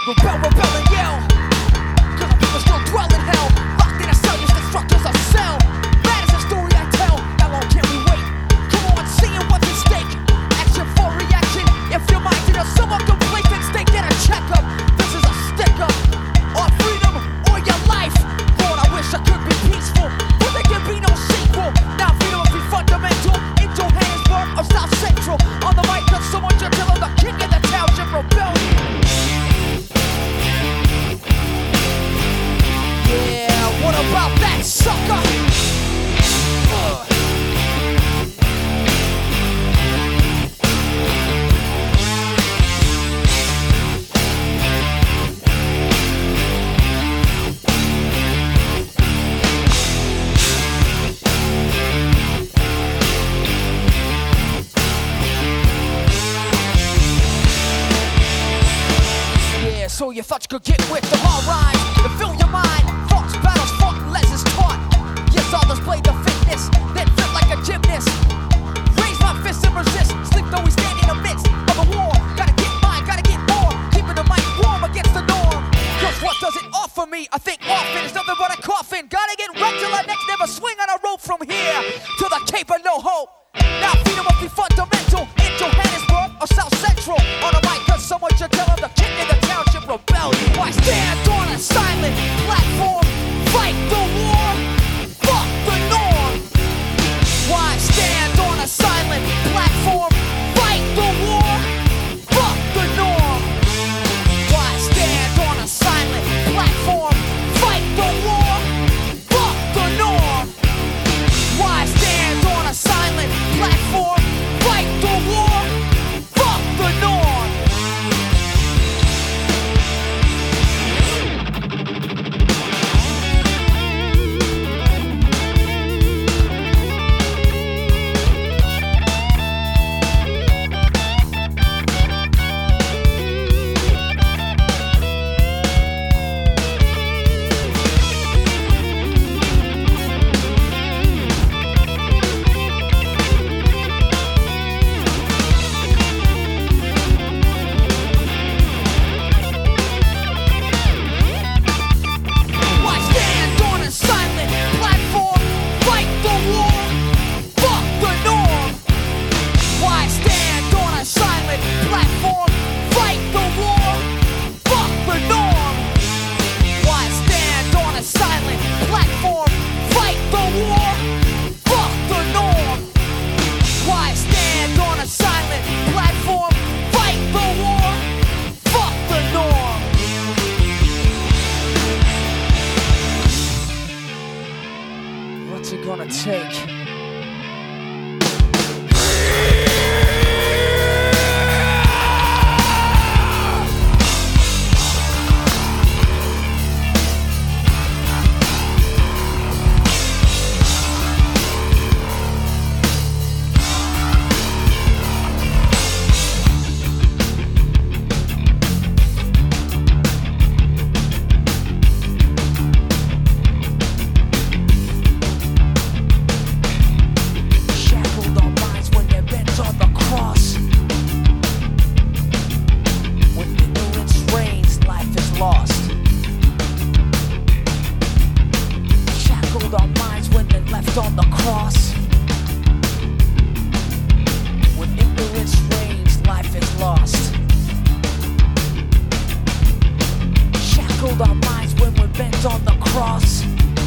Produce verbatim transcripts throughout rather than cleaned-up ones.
Rebel, rebel and yell, cause people still dwell in hell. Locked in a cell, use destructors of cell. Mad is the story I tell, how long can we wait? Come on, seeing what's at stake. Action for reaction, if your mind did a somewhat complacent state, get a checkup. This is a stick-up, or freedom, or your life. Lord, I wish I could be peaceful, but there can be no sequel. Now freedom must be fundamental, in Johannesburg or South Central. On the mic, cause someone should tell them the king of the township rebellion. Yeah, what about that sucker? Uh. Yeah, so you thought you could get with them, alright, to fill your mind. Thoughts, battles, fought, and lessons taught. Yes, I'll display the fitness, then fit like a gymnast. Raise my fist and resist, sleep though we stand in the midst of a war. Gotta get mine, gotta get more, keeping the mic warm against the norm. Cause what does it offer me? I think often is nothing but a coffin. Gotta get wrecked till I next never swing on a rope from here to the Cape of No Hope. Now freedom must be fundamental, in Johannesburg or South Central. On a mic, cause someone should tell them the king of the township rebellion. Why stand on a silent platform? Fight the war, fuck the norm. Why stand on a silent platform? Fight the war, fuck the norm. Why stand on a silent platform? Fight the war, fuck the norm. Why stand on a silent platform? Fight the war, fuck the norm. Why stand on a silent platform? Fight the war, fuck the norm. Why stand on a silent platform? Fight the war, fuck the norm. Why stand on a silent platform? Fight the war, fuck the norm. Why stand on a silent platform? Fight the war, fuck the norm. What's it gonna take? Shackled our minds when they're bent on the cross. When ignorance reigns, life is lost. Shackled our minds when they're left on the cross. When ignorance reigns, life is lost. Shackled our minds when we're bent on the cross.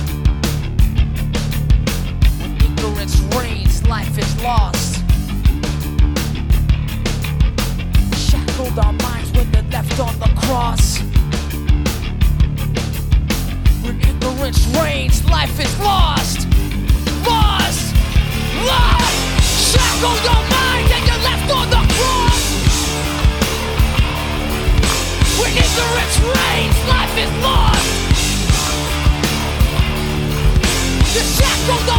When ignorance reigns, life is lost. Shackled our minds when they're left on the cross. When ignorance reigns, life is lost. Lost! Lost! Shackled our minds and you're left on the cross. When ignorance reigns, life is lost. The shackled